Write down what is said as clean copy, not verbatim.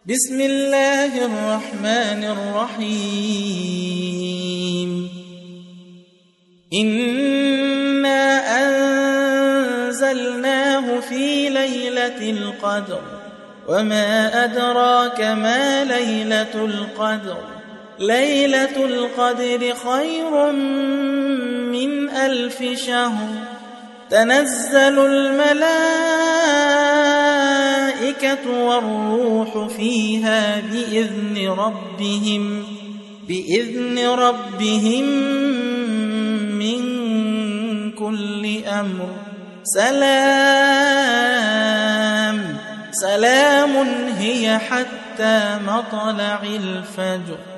بسم الله الرحمن الرحيم إنا أنزلناه في ليلة القدر وما أدراك ما ليلة القدر ليلة القدر خير من 1000 شهر تنزل الملائكة والروح فيها بإذن ربهم من كل أمر سلام هي حتى مطلع الفجر.